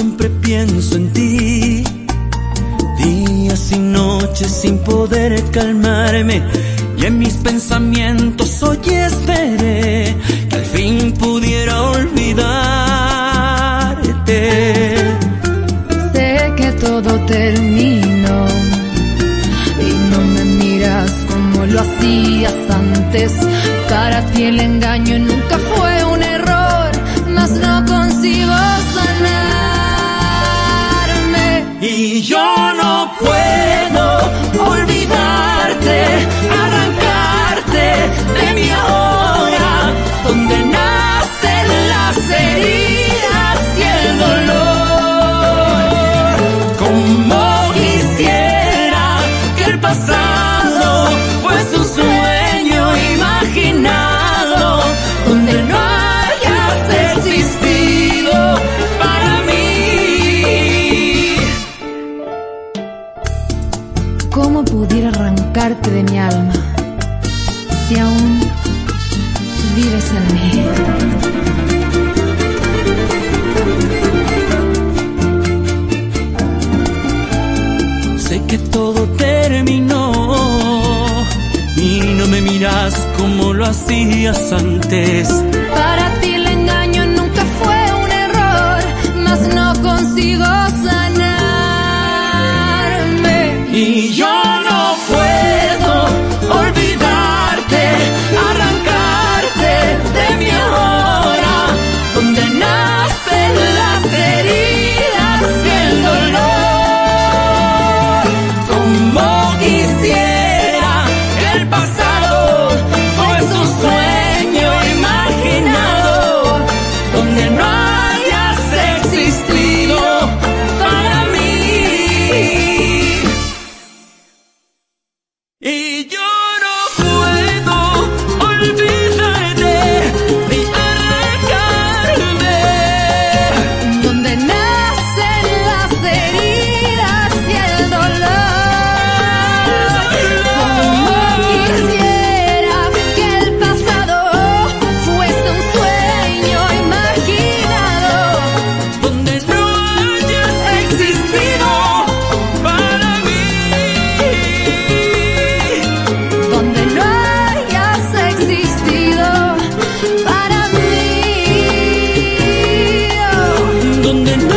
siempre pienso en ti, días y noches sin poder calmarme, y en mis pensamientos hoy esperé que al fin pudiera olvidarte. Sé que todo terminó y no me miras como lo hacías antes. Para ti el engaño nunca fue un error, mas no consigo sanarme. Y yo no puedo olvidarte, arrancarte de mi ahora, donde nacen las heridas y el dolor. Como quisiera que el pasado fuese un sueño imaginado, donde no hayas existido para mí. ¿Cómo pudiera arrancarte de mi alma si aún vives en mí? Sé que todo terminó y no me miras como lo hacías antes. Para ti el engaño nunca fue un error, mas no consigo sanarme. Y yo no puedo olvidarte, arrancarte de mi ahora, donde nacen las heridas y el dolor. Como quisiera que el pasado fuese un sueño imaginado, donde no hayas existido para mí. Y yo no puedo olvidarte ni arrancarme, Donde nacen las heridas y el dolor. Como quisiera que el pasado fuese un sueño imaginado, donde no hayas existido para mí. donde no hayas existido para mí. Donde no